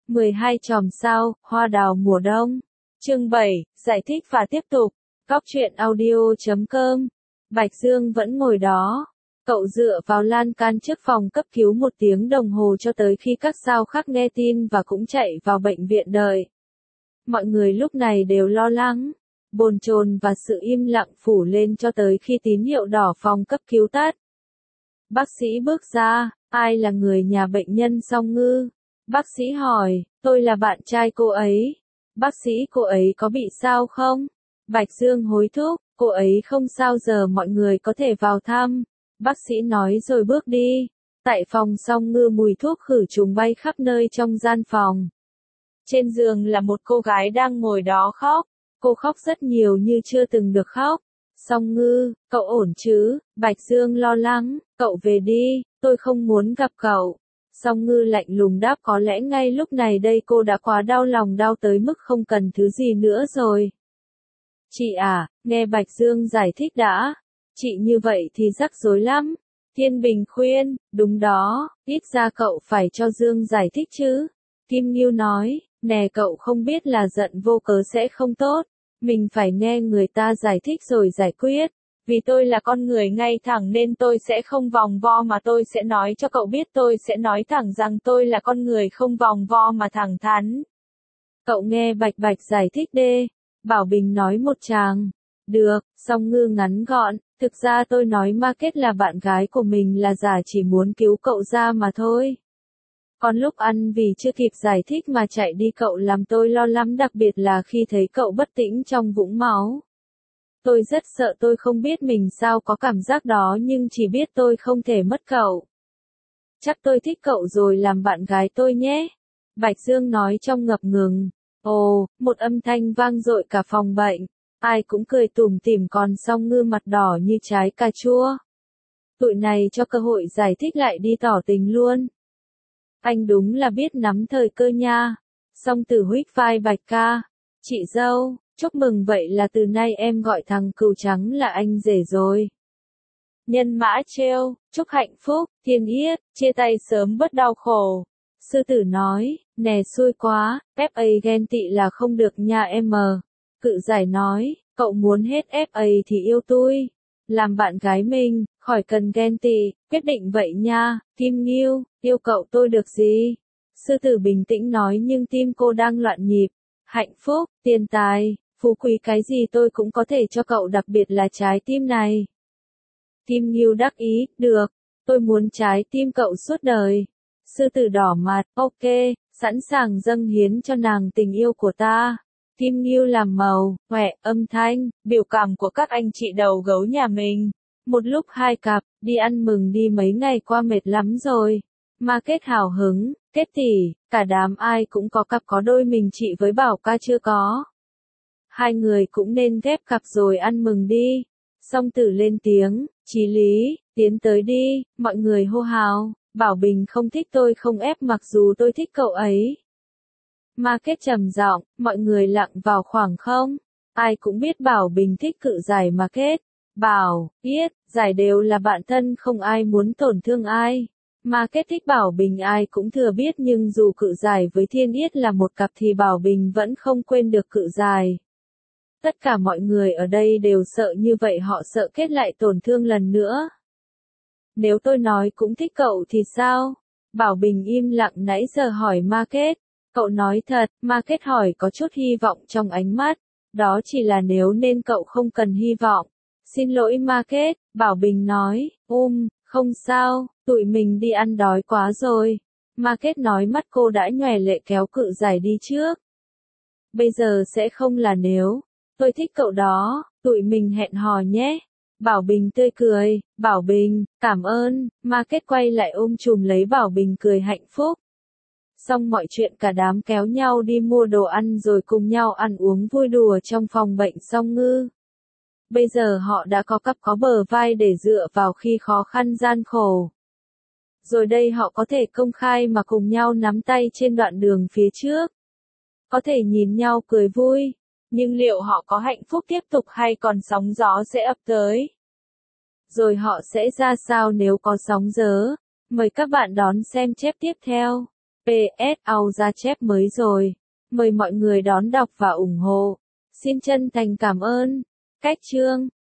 12 chòm sao, hoa đào mùa đông. Chương 7, giải thích và tiếp tục. Góc truyện audio.com. Bạch Dương vẫn ngồi đó. Cậu dựa vào lan can trước phòng cấp cứu 1 tiếng đồng hồ cho tới khi các sao khác nghe tin và cũng chạy vào bệnh viện đợi. Mọi người lúc này đều lo lắng, bồn chồn và sự im lặng phủ lên cho tới khi tín hiệu đỏ phòng cấp cứu tắt. Bác sĩ bước ra, ai là người nhà bệnh nhân Song Ngư? Bác sĩ hỏi, tôi là bạn trai cô ấy. Bác sĩ, cô ấy có bị sao không? Bạch Dương hối thúc, cô ấy không sao, giờ mọi người có thể vào thăm. Bác sĩ nói rồi bước đi. Tại phòng Song Ngư mùi thuốc khử trùng bay khắp nơi trong gian phòng. Trên giường là một cô gái đang ngồi đó khóc. Cô khóc rất nhiều như chưa từng được khóc. Song Ngư, cậu ổn chứ? Bạch Dương lo lắng, cậu về đi, tôi không muốn gặp cậu. Song Ngư lạnh lùng đáp, có lẽ ngay lúc này đây cô đã quá đau lòng, đau tới mức không cần thứ gì nữa rồi. Chị à, nghe Bạch Dương giải thích đã. Chị như vậy thì rắc rối lắm. Thiên Bình khuyên, đúng đó, ít ra cậu phải cho Dương giải thích chứ. Kim Ngưu nói, nè cậu không biết là giận vô cớ sẽ không tốt. Mình phải nghe người ta giải thích rồi giải quyết. Vì tôi là con người ngay thẳng nên tôi sẽ không vòng vo mà tôi sẽ nói cho cậu biết, tôi sẽ nói thẳng rằng tôi là con người không vòng vo mà thẳng thắn. Cậu nghe Bạch Bạch giải thích đê. Bảo Bình nói một tràng. Được, Song Ngư ngắn gọn, thực ra tôi nói Market là bạn gái của mình là giả, chỉ muốn cứu cậu ra mà thôi. Còn lúc ăn vì chưa kịp giải thích mà chạy đi, cậu làm tôi lo lắm, đặc biệt là khi thấy cậu bất tĩnh trong vũng máu. Tôi rất sợ, tôi không biết mình sao có cảm giác đó, nhưng chỉ biết tôi không thể mất cậu. Chắc tôi thích cậu rồi, làm bạn gái tôi nhé. Bạch Dương nói trong ngập ngừng. Ồ, một âm thanh vang dội cả phòng bệnh. Ai cũng cười tủm tỉm, còn Song Ngư mặt đỏ như trái cà chua. Tụi này cho cơ hội giải thích lại đi tỏ tình luôn. Anh đúng là biết nắm thời cơ nha. Song Tử huých vai Bạch ca. Chị dâu, chúc mừng, vậy là từ nay em gọi thằng cừu trắng là anh rể rồi. Nhân mã trêu, chúc hạnh phúc, thiên yết, chia tay sớm bớt đau khổ. Sư Tử nói, nè xui quá, FA ghen tị là không được nha em. Cự Giải nói, cậu muốn hết FA thì yêu tôi. Làm bạn gái mình, khỏi cần ghen tị, quyết định vậy nha. Kim Ngưu, yêu cậu tôi được gì? Sư Tử bình tĩnh nói, nhưng tim cô đang loạn nhịp. Hạnh phúc, tiền tài, phú quý cái gì tôi cũng có thể cho cậu, đặc biệt là trái tim này. Kim Ngưu đắc ý, được, tôi muốn trái tim cậu suốt đời. Sư Tử đỏ mặt, ok, sẵn sàng dâng hiến cho nàng tình yêu của ta. Kim Ngưu làm màu, hoẹ, âm thanh, biểu cảm của các anh chị đầu gấu nhà mình. Một lúc hai cặp, đi ăn mừng đi, mấy ngày qua mệt lắm rồi. Market hào hứng, Kết tỷ, cả đám ai cũng có cặp, có đôi mình chị với Bảo ca chưa có. Hai người cũng nên ghép cặp rồi ăn mừng đi. Song Tử lên tiếng, Chí Lý, tiến tới đi, mọi người hô hào. Bảo Bình không thích tôi không ép, mặc dù tôi thích cậu ấy. Market trầm giọng, mọi người lặng vào khoảng không. Ai cũng biết Bảo Bình thích Cự Giải. Market, Bảo, Yết, Giải đều là bạn thân, không ai muốn tổn thương ai. Market thích Bảo Bình ai cũng thừa biết, nhưng dù Cự Giải với Thiên Yết là một cặp thì Bảo Bình vẫn không quên được Cự Giải. Tất cả mọi người ở đây đều sợ như vậy, họ sợ kết lại tổn thương lần nữa. Nếu tôi nói cũng thích cậu thì sao? Bảo Bình im lặng nãy giờ hỏi Market. Cậu nói thật, Market hỏi có chút hy vọng trong ánh mắt. Đó chỉ là nếu nên cậu không cần hy vọng. Xin lỗi Market, Bảo Bình nói, không sao, tụi mình đi ăn, đói quá rồi. Market nói, mắt cô đã nhòe lệ, kéo Cự Giải đi trước. Bây giờ sẽ không là nếu. Tôi thích cậu đó, tụi mình hẹn hò nhé. Bảo Bình tươi cười, Bảo Bình, cảm ơn. Market quay lại ôm chùm lấy Bảo Bình, cười hạnh phúc. Xong mọi chuyện, cả đám kéo nhau đi mua đồ ăn rồi cùng nhau ăn uống vui đùa trong phòng bệnh Song Ngư. Bây giờ họ đã có cặp, có bờ vai để dựa vào khi khó khăn gian khổ. Rồi đây họ có thể công khai mà cùng nhau nắm tay trên đoạn đường phía trước. Có thể nhìn nhau cười vui. Nhưng liệu họ có hạnh phúc tiếp tục hay còn sóng gió sẽ ập tới? Rồi họ sẽ ra sao nếu có sóng gió? Mời các bạn đón xem chép tiếp theo. PS Au ra chép mới rồi. Mời mọi người đón đọc và ủng hộ. Xin chân thành cảm ơn. Cách chương